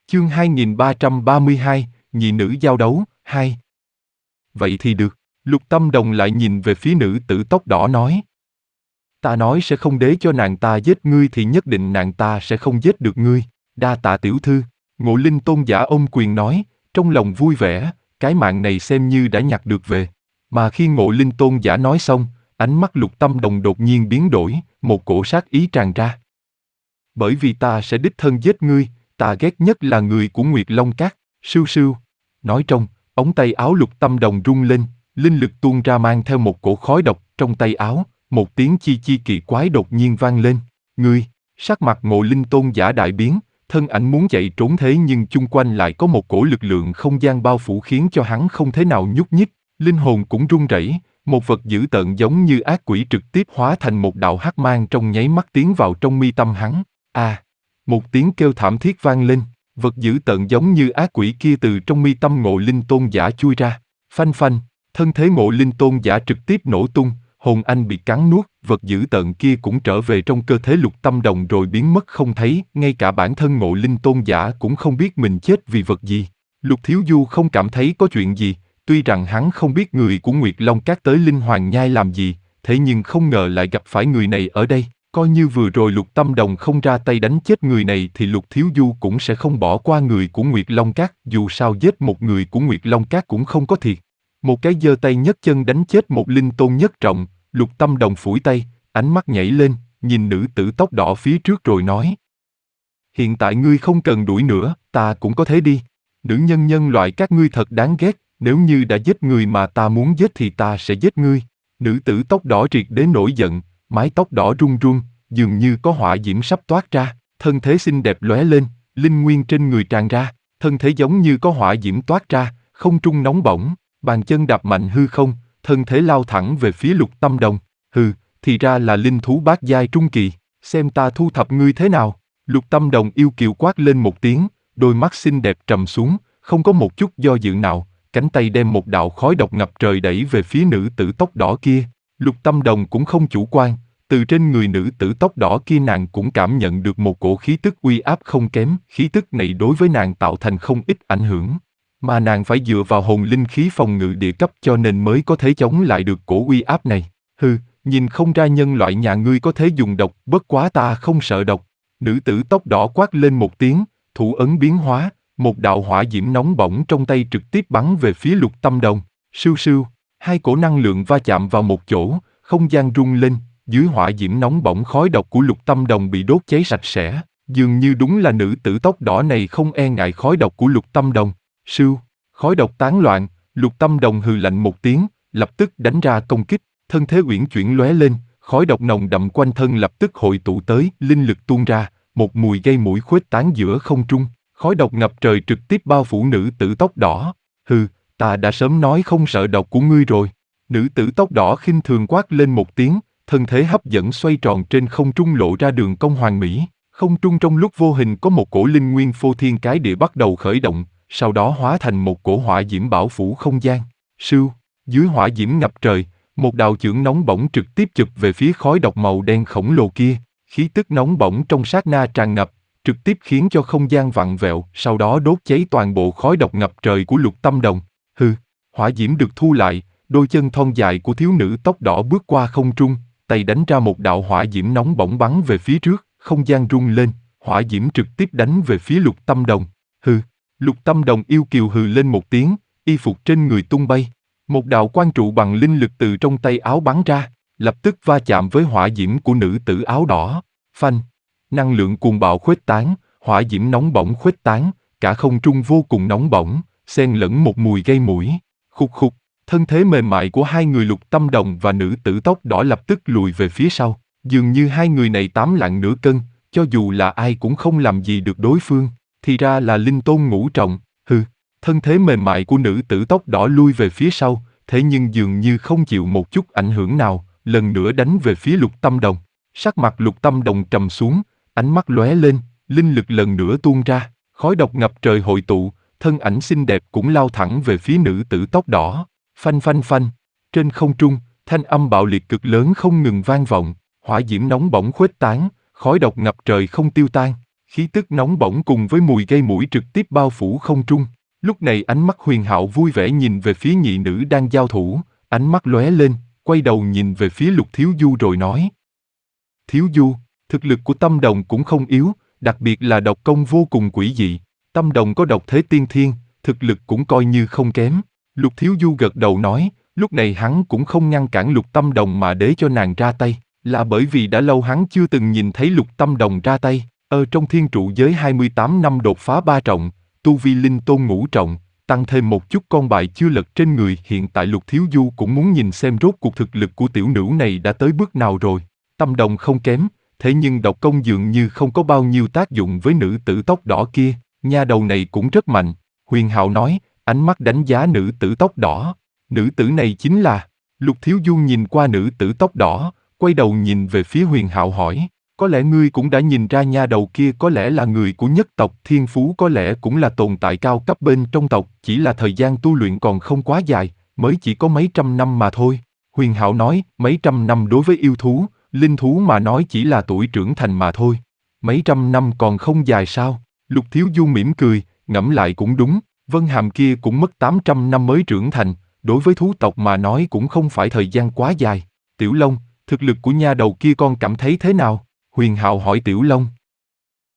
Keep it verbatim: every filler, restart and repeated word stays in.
Chương hai nghìn ba trăm ba mươi hai, nhị nữ giao đấu, hai. Vậy thì được, Lục Tâm Đồng lại nhìn về phía nữ tử tóc đỏ nói. Ta nói sẽ không để cho nàng ta giết ngươi thì nhất định nàng ta sẽ không giết được ngươi, đa tạ tiểu thư. Ngộ Linh Tôn giả ôm quyền nói, trong lòng vui vẻ, cái mạng này xem như đã nhặt được về. Mà khi Ngộ Linh Tôn giả nói xong, ánh mắt Lục Tâm Đồng đột nhiên biến đổi, một cổ sát ý tràn ra. Bởi vì ta sẽ đích thân giết ngươi, ta ghét nhất là người của Nguyệt Long Các, sưu sưu. Nói trong, ống tay áo Lục Tâm Đồng rung lên, linh lực tuôn ra mang theo một cổ khói độc trong tay áo, một tiếng chi chi kỳ quái đột nhiên vang lên. Ngươi, sắc mặt Ngộ Linh Tôn giả đại biến, thân ảnh muốn chạy trốn thế nhưng chung quanh lại có một cổ lực lượng không gian bao phủ khiến cho hắn không thể nào nhúc nhích, linh hồn cũng run rẩy, một vật dữ tợn giống như ác quỷ trực tiếp hóa thành một đạo hắc mang trong nháy mắt tiến vào trong mi tâm hắn. A, à, một tiếng kêu thảm thiết vang lên, vật dữ tợn giống như ác quỷ kia từ trong mi tâm Ngộ Linh Tôn giả chui ra, phanh phanh, thân thế Ngộ Linh Tôn giả trực tiếp nổ tung, hồn anh bị cắn nuốt, vật dữ tợn kia cũng trở về trong cơ thể Lục Tâm Đồng rồi biến mất không thấy, ngay cả bản thân Ngộ Linh Tôn giả cũng không biết mình chết vì vật gì. Lục Thiếu Du không cảm thấy có chuyện gì, tuy rằng hắn không biết người của Nguyệt Long Các tới Linh Hoàng Nhai làm gì, thế nhưng không ngờ lại gặp phải người này ở đây. Coi như vừa rồi Lục Tâm Đồng không ra tay đánh chết người này thì Lục Thiếu Du cũng sẽ không bỏ qua người của Nguyệt Long Các, dù sao giết một người của Nguyệt Long Các cũng không có thiệt. Một cái giơ tay nhấc chân đánh chết một linh tôn nhất trọng, Lục Tâm Đồng phủi tay, ánh mắt nhảy lên, nhìn nữ tử tóc đỏ phía trước rồi nói. Hiện tại ngươi không cần đuổi nữa, ta cũng có thể đi. Nữ nhân nhân loại các ngươi thật đáng ghét, nếu như đã giết người mà ta muốn giết thì ta sẽ giết ngươi. Nữ tử tóc đỏ triệt để nổi giận, mái tóc đỏ run run, dường như có hỏa diễm sắp toát ra, thân thế xinh đẹp lóe lên, linh nguyên trên người tràn ra, thân thế giống như có hỏa diễm toát ra, không trung nóng bỏng, bàn chân đạp mạnh hư không, thân thế lao thẳng về phía Lục Tâm Đồng. Hừ, thì ra là linh thú bát giai trung kỳ, xem ta thu thập ngươi thế nào. Lục Tâm Đồng yêu kiều quát lên một tiếng, đôi mắt xinh đẹp trầm xuống, không có một chút do dự nào, cánh tay đem một đạo khói độc ngập trời đẩy về phía nữ tử tóc đỏ kia. Lục Tâm Đồng cũng không chủ quan, từ trên người nữ tử tóc đỏ kia nàng cũng cảm nhận được một cổ khí tức uy áp không kém, khí tức này đối với nàng tạo thành không ít ảnh hưởng, mà nàng phải dựa vào hồn linh khí phòng ngự địa cấp cho nên mới có thể chống lại được cổ uy áp này. Hừ, nhìn không ra nhân loại nhà ngươi có thể dùng độc, bất quá ta không sợ độc. Nữ tử tóc đỏ quát lên một tiếng, thủ ấn biến hóa, một đạo hỏa diễm nóng bỏng trong tay trực tiếp bắn về phía Lục Tâm Đồng. Sưu sưu, hai cổ năng lượng va chạm vào một chỗ, không gian rung lên, dưới hỏa diễm nóng bỏng khói độc của Lục Tâm Đồng bị đốt cháy sạch sẽ, dường như đúng là nữ tử tóc đỏ này không e ngại khói độc của Lục Tâm Đồng. Sưu, khói độc tán loạn, Lục Tâm Đồng hừ lạnh một tiếng, lập tức đánh ra công kích, thân thế uyển chuyển lóe lên, khói độc nồng đậm quanh thân lập tức hội tụ tới, linh lực tuôn ra, một mùi gây mũi khuếch tán giữa không trung, khói độc ngập trời trực tiếp bao phủ nữ tử tóc đỏ. Hừ, ta đã sớm nói không sợ độc của ngươi rồi. Nữ tử tóc đỏ khinh thường quát lên một tiếng, thân thế hấp dẫn xoay tròn trên không trung lộ ra đường cong hoàn mỹ. Không trung trong lúc vô hình có một cổ linh nguyên phô thiên cái địa bắt đầu khởi động, sau đó hóa thành một cổ hỏa diễm bảo phủ không gian. Sưu, dưới hỏa diễm ngập trời, một đạo chưởng nóng bỏng trực tiếp chụp về phía khói độc màu đen khổng lồ kia. Khí tức nóng bỏng trong sát na tràn ngập, trực tiếp khiến cho không gian vặn vẹo, sau đó đốt cháy toàn bộ khói độc ngập trời của Lục Tâm Đồng. Hừ, hỏa diễm được thu lại, đôi chân thon dài của thiếu nữ tóc đỏ bước qua không trung, tay đánh ra một đạo hỏa diễm nóng bỏng bắn về phía trước, không gian rung lên, hỏa diễm trực tiếp đánh về phía Lục Tâm Đồng. Hừ, Lục Tâm Đồng yêu kiều hừ lên một tiếng, y phục trên người tung bay, một đạo quang trụ bằng linh lực từ trong tay áo bắn ra, lập tức va chạm với hỏa diễm của nữ tử áo đỏ. Phanh, năng lượng cuồng bạo khuếch tán, hỏa diễm nóng bỏng khuếch tán, cả không trung vô cùng nóng bỏng, xen lẫn một mùi gây mũi. Khục khục, thân thế mềm mại của hai người Lục Tâm Đồng và nữ tử tóc đỏ lập tức lùi về phía sau, dường như hai người này tám lạng nửa cân, cho dù là ai cũng không làm gì được đối phương, thì ra là linh tôn ngũ trọng. Hừ, thân thế mềm mại của nữ tử tóc đỏ lui về phía sau, thế nhưng dường như không chịu một chút ảnh hưởng nào, lần nữa đánh về phía Lục Tâm Đồng. Sắc mặt Lục Tâm Đồng trầm xuống, ánh mắt lóe lên, linh lực lần nữa tuôn ra, khói độc ngập trời hội tụ, thân ảnh xinh đẹp cũng lao thẳng về phía nữ tử tóc đỏ. Phanh phanh phanh, trên không trung, thanh âm bạo liệt cực lớn không ngừng vang vọng, hỏa diễm nóng bỏng khuếch tán, khói độc ngập trời không tiêu tan, Khí tức nóng bỏng cùng với mùi gây mũi trực tiếp bao phủ không trung. Lúc này ánh mắt Huyền Hạo vui vẻ nhìn về phía nhị nữ đang giao thủ, ánh mắt lóe lên, quay đầu nhìn về phía Lục Thiếu Du rồi nói. Thiếu Du, thực lực của Tâm Đồng cũng không yếu, đặc biệt là độc công vô cùng quỷ dị. Tâm Đồng có độc thế tiên thiên, thực lực cũng coi như không kém. Lục Thiếu Du gật đầu nói, lúc này hắn cũng không ngăn cản Lục Tâm Đồng mà để cho nàng ra tay, là bởi vì đã lâu hắn chưa từng nhìn thấy Lục Tâm Đồng ra tay. Ở trong thiên trụ giới hai mươi tám năm đột phá ba trọng, tu vi linh tôn ngũ trọng, tăng thêm một chút con bài chưa lật trên người. Hiện tại Lục Thiếu Du cũng muốn nhìn xem rốt cuộc thực lực của tiểu nữ này đã tới bước nào rồi. Tâm Đồng không kém, thế nhưng độc công dường như không có bao nhiêu tác dụng với nữ tử tóc đỏ kia, nha đầu này cũng rất mạnh. Huyền Hạo nói, ánh mắt đánh giá nữ tử tóc đỏ. Nữ tử này chính là... Lục Thiếu Du nhìn qua nữ tử tóc đỏ, quay đầu nhìn về phía Huyền Hạo hỏi, có lẽ ngươi cũng đã nhìn ra nha đầu kia có lẽ là người của nhất tộc, thiên phú có lẽ cũng là tồn tại cao cấp bên trong tộc, chỉ là thời gian tu luyện còn không quá dài, mới chỉ có mấy trăm năm mà thôi. Huyền Hạo nói, mấy trăm năm đối với yêu thú, linh thú mà nói chỉ là tuổi trưởng thành mà thôi. Mấy trăm năm còn không dài sao? Lục Thiếu Du mỉm cười, ngẫm lại cũng đúng, Vân Hàm kia cũng mất tám trăm năm mới trưởng thành, đối với thú tộc mà nói cũng không phải thời gian quá dài. Tiểu Long, thực lực của nha đầu kia con cảm thấy thế nào? Huyền Hạo hỏi Tiểu Long.